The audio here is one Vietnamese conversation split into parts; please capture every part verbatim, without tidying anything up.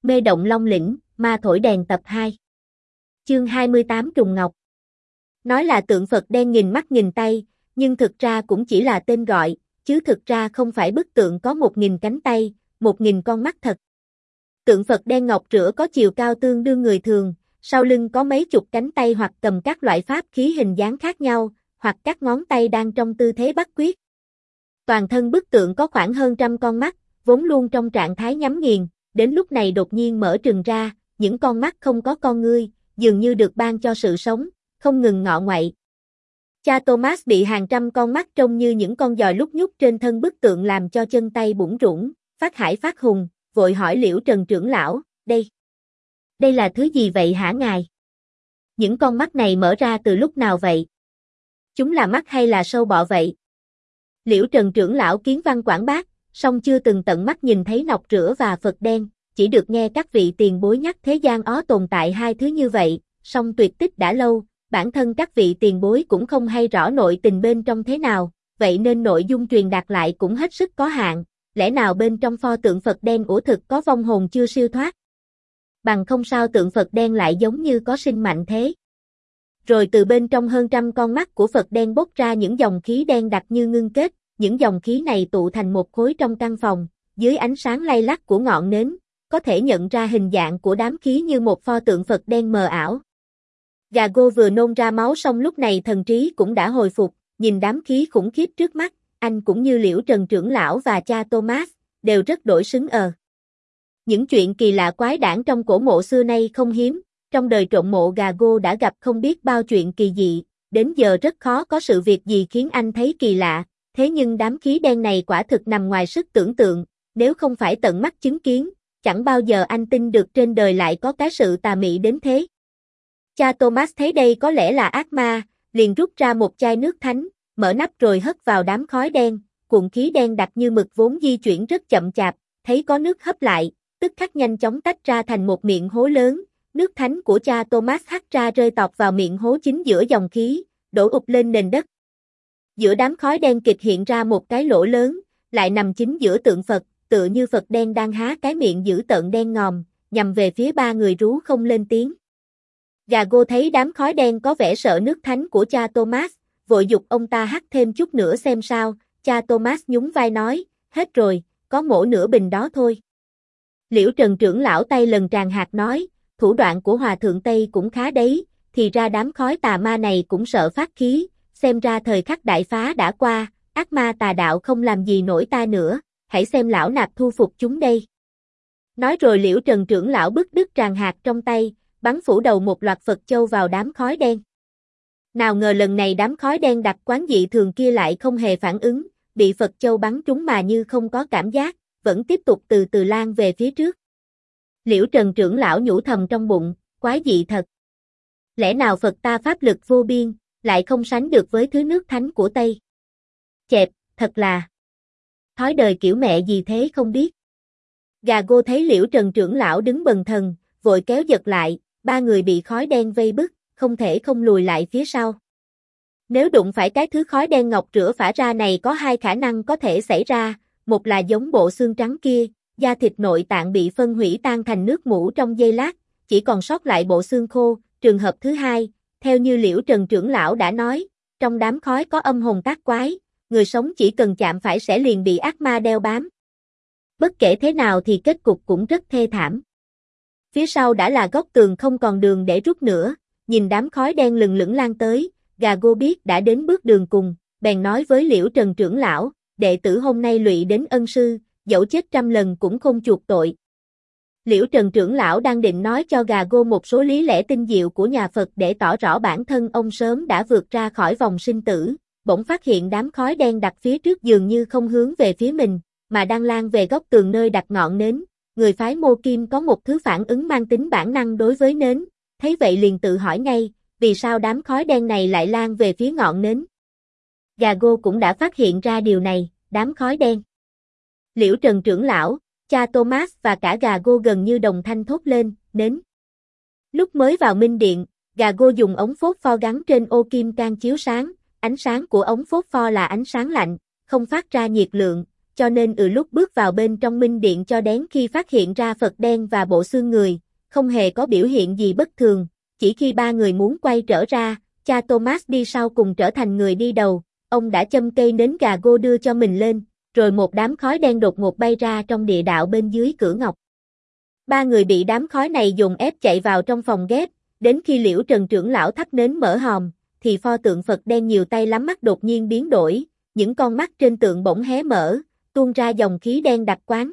Mê động Long Lĩnh, ma thổi đèn tập hai. Chương hai mươi tám Trùng Ngọc. Nói là tượng Phật đen nghìn mắt nghìn tay, nhưng thực ra cũng chỉ là tên gọi, chứ thực ra không phải bức tượng có một nghìn cánh tay, một nghìn con mắt thật. Tượng Phật đen ngọc rửa có chiều cao tương đương người thường, sau lưng có mấy chục cánh tay hoặc cầm các loại pháp khí hình dáng khác nhau, hoặc các ngón tay đang trong tư thế bắt quyết. Toàn thân bức tượng có khoảng hơn trăm con mắt, vốn luôn trong trạng thái nhắm nghiền, đến lúc này đột nhiên mở trừng ra, những con mắt không có con ngươi, dường như được ban cho sự sống, không ngừng ngọ ngoậy. Cha Thomas bị hàng trăm con mắt trông như những con giòi lúc nhúc trên thân bức tượng làm cho chân tay bủn rủn, phát hải phát hùng, vội hỏi Liễu Trần trưởng lão, đây, đây là thứ gì vậy hả ngài? Những con mắt này mở ra từ lúc nào vậy? Chúng là mắt hay là sâu bọ vậy? Liễu Trần trưởng lão kiến văn quảng bác, song chưa từng tận mắt nhìn thấy nọc rửa và Phật đen, chỉ được nghe các vị tiền bối nhắc thế gian ó tồn tại hai thứ như vậy, song tuyệt tích đã lâu, bản thân các vị tiền bối cũng không hay rõ nội tình bên trong thế nào, vậy nên nội dung truyền đạt lại cũng hết sức có hạn, lẽ nào bên trong pho tượng Phật đen ủa thực có vong hồn chưa siêu thoát? Bằng không sao tượng Phật đen lại giống như có sinh mạnh thế. Rồi từ bên trong hơn trăm con mắt của Phật đen bốc ra những dòng khí đen đặc như ngưng kết, những dòng khí này tụ thành một khối trong căn phòng, dưới ánh sáng lay lắc của ngọn nến, có thể nhận ra hình dạng của đám khí như một pho tượng Phật đen mờ ảo. Gago vừa nôn ra máu xong lúc này thần trí cũng đã hồi phục, nhìn đám khí khủng khiếp trước mắt, anh cũng như Liễu Trần trưởng lão và cha Thomas, đều rất đổi xứng ờ. Những chuyện kỳ lạ quái đản trong cổ mộ xưa nay không hiếm, trong đời trộm mộ Gago đã gặp không biết bao chuyện kỳ dị, đến giờ rất khó có sự việc gì khiến anh thấy kỳ lạ, thế nhưng đám khí đen này quả thực nằm ngoài sức tưởng tượng, nếu không phải tận mắt chứng kiến, chẳng bao giờ anh tin được trên đời lại có cái sự tà mị đến thế. Cha Thomas thấy đây có lẽ là ác ma, liền rút ra một chai nước thánh, mở nắp rồi hất vào đám khói đen, cuộn khí đen đặc như mực vốn di chuyển rất chậm chạp, thấy có nước hấp lại, tức khắc nhanh chóng tách ra thành một miệng hố lớn, nước thánh của cha Thomas hắt ra rơi tọt vào miệng hố chính giữa dòng khí, đổ ụp lên nền đất. Giữa đám khói đen kịch hiện ra một cái lỗ lớn, lại nằm chính giữa tượng Phật, tựa như Phật đen đang há cái miệng dữ tợn đen ngòm, nhằm về phía ba người rú không lên tiếng. Gago thấy đám khói đen có vẻ sợ nước thánh của cha Thomas, vội giục ông ta hắt thêm chút nữa xem sao, cha Thomas nhún vai nói, hết rồi, có mổ nửa bình đó thôi. Liễu Trần trưởng lão tay lần tràn hạt nói, thủ đoạn của Hòa thượng Tây cũng khá đấy, thì ra đám khói tà ma này cũng sợ phát khí, xem ra thời khắc đại phá đã qua, ác ma tà đạo không làm gì nổi ta nữa, hãy xem lão nạp thu phục chúng đây. Nói rồi Liễu Trần trưởng lão bứt đứt tràn hạt trong tay, bắn phủ đầu một loạt Phật châu vào đám khói đen. Nào ngờ lần này đám khói đen đặc quán dị thường kia lại không hề phản ứng, bị Phật châu bắn trúng mà như không có cảm giác, vẫn tiếp tục từ từ lan về phía trước. Liễu Trần trưởng lão nhủ thầm trong bụng, quái dị thật. Lẽ nào Phật ta pháp lực vô biên, lại không sánh được với thứ nước thánh của Tây? Chẹp, thật là thói đời kiểu mẹ gì thế không biết. Gago thấy Liễu Trần trưởng lão đứng bần thần, vội kéo giật lại, ba người bị khói đen vây bức, không thể không lùi lại phía sau. Nếu đụng phải cái thứ khói đen ngọc rửa phả ra này có hai khả năng có thể xảy ra, một là giống bộ xương trắng kia, da thịt nội tạng bị phân hủy tan thành nước mủ trong giây lát, chỉ còn sót lại bộ xương khô, trường hợp thứ hai, theo như Liễu Trần trưởng lão đã nói, trong đám khói có âm hồn tác quái, người sống chỉ cần chạm phải sẽ liền bị ác ma đeo bám. Bất kể thế nào thì kết cục cũng rất thê thảm. Phía sau đã là góc tường không còn đường để rút nữa, nhìn đám khói đen lừng lững lan tới, Gago biết đã đến bước đường cùng, bèn nói với Liễu Trần trưởng lão, đệ tử hôm nay lụy đến ân sư, dẫu chết trăm lần cũng không chuộc tội. Liễu Trần trưởng lão đang định nói cho Gago một số lý lẽ tinh diệu của nhà Phật để tỏ rõ bản thân ông sớm đã vượt ra khỏi vòng sinh tử, bỗng phát hiện đám khói đen đặt phía trước dường như không hướng về phía mình, mà đang lan về góc tường nơi đặt ngọn nến. Người phái Mô Kim có một thứ phản ứng mang tính bản năng đối với nến, thấy vậy liền tự hỏi ngay, vì sao đám khói đen này lại lan về phía ngọn nến. Gago cũng đã phát hiện ra điều này, đám khói đen. Liễu Trần trưởng lão, cha Thomas và cả Gago gần như đồng thanh thốt lên, nến. Lúc mới vào minh điện, Gago dùng ống phốt pho gắn trên ô kim can chiếu sáng, ánh sáng của ống phốt pho là ánh sáng lạnh, không phát ra nhiệt lượng, cho nên ừ lúc bước vào bên trong minh điện cho đến khi phát hiện ra Phật đen và bộ xương người, không hề có biểu hiện gì bất thường, chỉ khi ba người muốn quay trở ra, cha Thomas đi sau cùng trở thành người đi đầu, ông đã châm cây nến gà gô đưa cho mình lên, rồi một đám khói đen đột ngột bay ra trong địa đạo bên dưới cửa ngọc. Ba người bị đám khói này dồn ép chạy vào trong phòng ghép, đến khi Liễu Trần trưởng lão thắp nến mở hòm, thì pho tượng Phật đen nhiều tay lắm mắt đột nhiên biến đổi, những con mắt trên tượng bỗng hé mở, tuôn ra dòng khí đen đặc quán.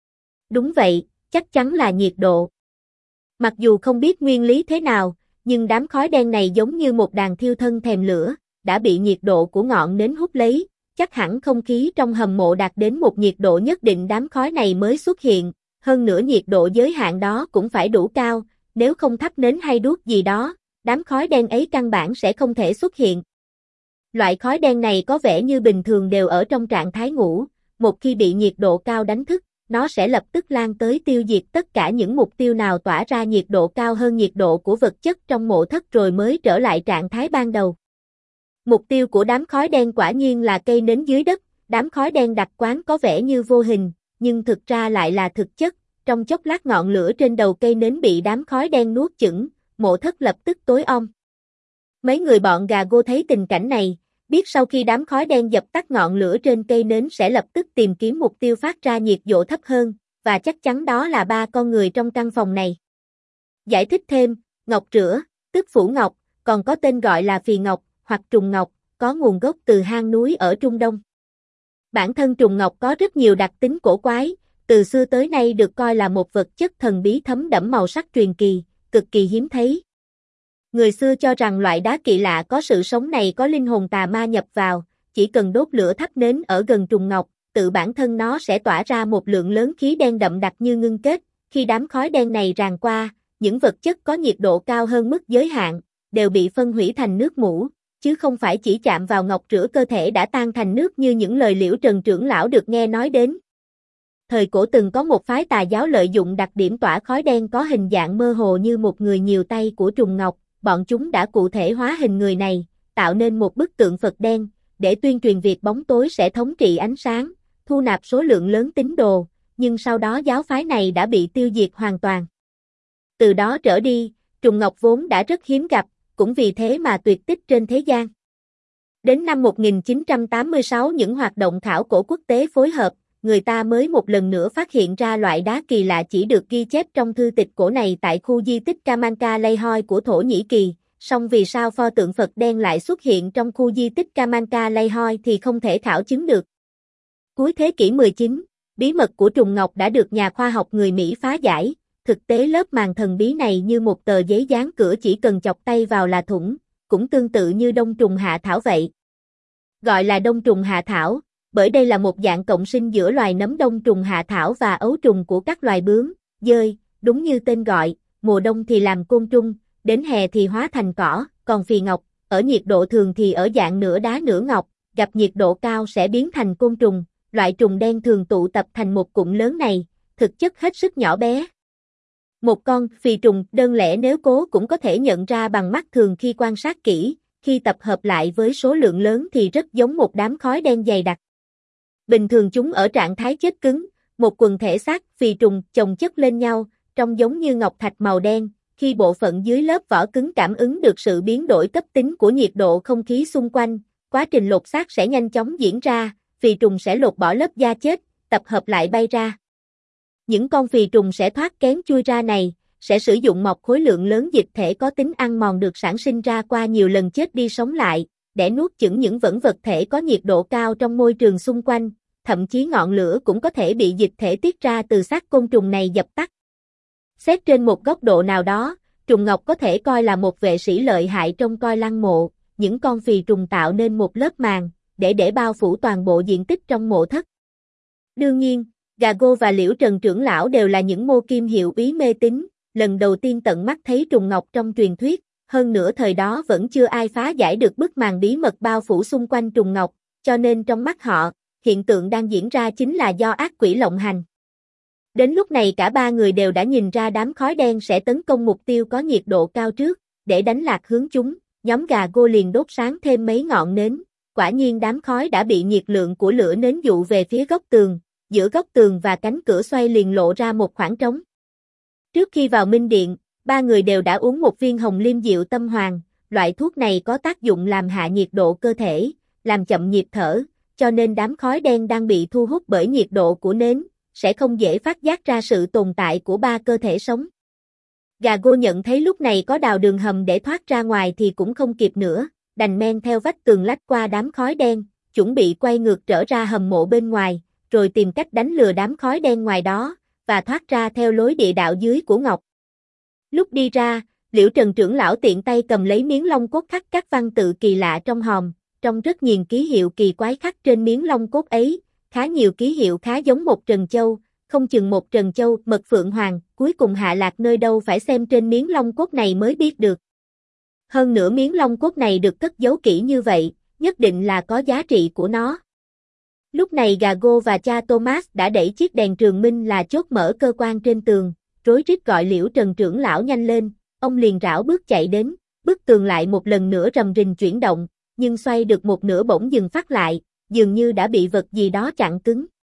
Đúng vậy, chắc chắn là nhiệt độ. Mặc dù không biết nguyên lý thế nào, nhưng đám khói đen này giống như một đàn thiêu thân thèm lửa, đã bị nhiệt độ của ngọn nến hút lấy, chắc hẳn không khí trong hầm mộ đạt đến một nhiệt độ nhất định đám khói này mới xuất hiện, hơn nữa nhiệt độ giới hạn đó cũng phải đủ cao, nếu không thắp nến hay đuốc gì đó, đám khói đen ấy căn bản sẽ không thể xuất hiện. Loại khói đen này có vẻ như bình thường đều ở trong trạng thái ngủ, một khi bị nhiệt độ cao đánh thức, nó sẽ lập tức lan tới tiêu diệt tất cả những mục tiêu nào tỏa ra nhiệt độ cao hơn nhiệt độ của vật chất trong mộ thất rồi mới trở lại trạng thái ban đầu. Mục tiêu của đám khói đen quả nhiên là cây nến dưới đất, đám khói đen đặc quán có vẻ như vô hình, nhưng thực ra lại là thực chất, trong chốc lát ngọn lửa trên đầu cây nến bị đám khói đen nuốt chửng, mộ thất lập tức tối om. Mấy người bọn gà gô thấy tình cảnh này, biết sau khi đám khói đen dập tắt ngọn lửa trên cây nến sẽ lập tức tìm kiếm mục tiêu phát ra nhiệt độ thấp hơn, và chắc chắn đó là ba con người trong căn phòng này. Giải thích thêm, ngọc rửa, tức phủ ngọc, còn có tên gọi là phì ngọc, hoặc trùng ngọc, có nguồn gốc từ hang núi ở Trung Đông. Bản thân trùng ngọc có rất nhiều đặc tính cổ quái, từ xưa tới nay được coi là một vật chất thần bí thấm đẫm màu sắc truyền kỳ, cực kỳ hiếm thấy. Người xưa cho rằng loại đá kỳ lạ có sự sống này có linh hồn tà ma nhập vào, chỉ cần đốt lửa thắp nến ở gần trùng ngọc, tự bản thân nó sẽ tỏa ra một lượng lớn khí đen đậm đặc như ngưng kết, khi đám khói đen này tràn qua, những vật chất có nhiệt độ cao hơn mức giới hạn, đều bị phân hủy thành nước mủ, chứ không phải chỉ chạm vào ngọc rửa cơ thể đã tan thành nước như những lời Liễu Trần trưởng lão được nghe nói đến. Thời cổ từng có một phái tà giáo lợi dụng đặc điểm tỏa khói đen có hình dạng mơ hồ như một người nhiều tay của trùng ngọc, bọn chúng đã cụ thể hóa hình người này, tạo nên một bức tượng Phật đen, để tuyên truyền việc bóng tối sẽ thống trị ánh sáng, thu nạp số lượng lớn tín đồ, nhưng sau đó giáo phái này đã bị tiêu diệt hoàn toàn. Từ đó trở đi, trùng ngọc vốn đã rất hiếm gặp, cũng vì thế mà tuyệt tích trên thế gian. Đến năm một nghìn chín trăm tám mươi sáu những hoạt động khảo cổ quốc tế phối hợp, người ta mới một lần nữa phát hiện ra loại đá kỳ lạ chỉ được ghi chép trong thư tịch cổ này tại khu di tích Kamanka Layhoi của Thổ Nhĩ Kỳ, song vì sao pho tượng Phật đen lại xuất hiện trong khu di tích Kamanka Layhoi thì không thể khảo chứng được. Cuối thế kỷ mười chín, bí mật của trùng ngọc đã được nhà khoa học người Mỹ phá giải, thực tế lớp màng thần bí này như một tờ giấy dán cửa chỉ cần chọc tay vào là thủng, cũng tương tự như đông trùng hạ thảo vậy. Gọi là đông trùng hạ thảo, bởi đây là một dạng cộng sinh giữa loài nấm đông trùng hạ thảo và ấu trùng của các loài bướm, dơi, đúng như tên gọi, mùa đông thì làm côn trùng, đến hè thì hóa thành cỏ, còn phì ngọc, ở nhiệt độ thường thì ở dạng nửa đá nửa ngọc, gặp nhiệt độ cao sẽ biến thành côn trùng, loại trùng đen thường tụ tập thành một cụm lớn này, thực chất hết sức nhỏ bé. Một con phì trùng đơn lẻ nếu cố cũng có thể nhận ra bằng mắt thường khi quan sát kỹ, khi tập hợp lại với số lượng lớn thì rất giống một đám khói đen dày đặc. Bình thường chúng ở trạng thái chết cứng, một quần thể xác phì trùng chồng chất lên nhau, trông giống như ngọc thạch màu đen, khi bộ phận dưới lớp vỏ cứng cảm ứng được sự biến đổi cấp tính của nhiệt độ không khí xung quanh, quá trình lột xác sẽ nhanh chóng diễn ra, phì trùng sẽ lột bỏ lớp da chết, tập hợp lại bay ra. Những con phì trùng sẽ thoát kén chui ra này, sẽ sử dụng một khối lượng lớn dịch thể có tính ăn mòn được sản sinh ra qua nhiều lần chết đi sống lại, để nuốt chửng những vẫn vật thể có nhiệt độ cao trong môi trường xung quanh, thậm chí ngọn lửa cũng có thể bị dịch thể tiết ra từ xác côn trùng này dập tắt. Xét trên một góc độ nào đó, trùng ngọc có thể coi là một vệ sĩ lợi hại trong coi lăng mộ, những con phì trùng tạo nên một lớp màng, để để bao phủ toàn bộ diện tích trong mộ thất. Đương nhiên, Gago và Liễu Trần trưởng lão đều là những mô kim hiệu úy mê tín, lần đầu tiên tận mắt thấy trùng ngọc trong truyền thuyết, hơn nữa thời đó vẫn chưa ai phá giải được bức màn bí mật bao phủ xung quanh trùng ngọc, cho nên trong mắt họ, hiện tượng đang diễn ra chính là do ác quỷ lộng hành. Đến lúc này cả ba người đều đã nhìn ra đám khói đen sẽ tấn công mục tiêu có nhiệt độ cao trước, để đánh lạc hướng chúng, nhóm Gago liền đốt sáng thêm mấy ngọn nến, quả nhiên đám khói đã bị nhiệt lượng của lửa nến dụ về phía góc tường, giữa góc tường và cánh cửa xoay liền lộ ra một khoảng trống. Trước khi vào Minh Điện, ba người đều đã uống một viên hồng liêm diệu tâm hoàng, loại thuốc này có tác dụng làm hạ nhiệt độ cơ thể, làm chậm nhịp thở, cho nên đám khói đen đang bị thu hút bởi nhiệt độ của nến, sẽ không dễ phát giác ra sự tồn tại của ba cơ thể sống. Gago nhận thấy lúc này có đào đường hầm để thoát ra ngoài thì cũng không kịp nữa, đành men theo vách tường lách qua đám khói đen, chuẩn bị quay ngược trở ra hầm mộ bên ngoài, rồi tìm cách đánh lừa đám khói đen ngoài đó, và thoát ra theo lối địa đạo dưới của Ngọc. Lúc đi ra, Liễu Trần trưởng lão tiện tay cầm lấy miếng long cốt khắc các văn tự kỳ lạ trong hòm, trong rất nhiều ký hiệu kỳ quái khắc trên miếng long cốt ấy, khá nhiều ký hiệu khá giống một trần châu, không chừng một trần châu mật phượng hoàng, cuối cùng hạ lạc nơi đâu phải xem trên miếng long cốt này mới biết được. Hơn nữa miếng long cốt này được cất giấu kỹ như vậy, nhất định là có giá trị của nó. Lúc này Gago và cha Thomas đã đẩy chiếc đèn trường minh là chốt mở cơ quan trên tường, rối rít gọi Liễu Trần trưởng lão nhanh lên, ông liền rảo bước chạy đến, bức tường lại một lần nữa rầm rình chuyển động, nhưng xoay được một nửa bỗng dừng phát lại, dường như đã bị vật gì đó chặn cứng.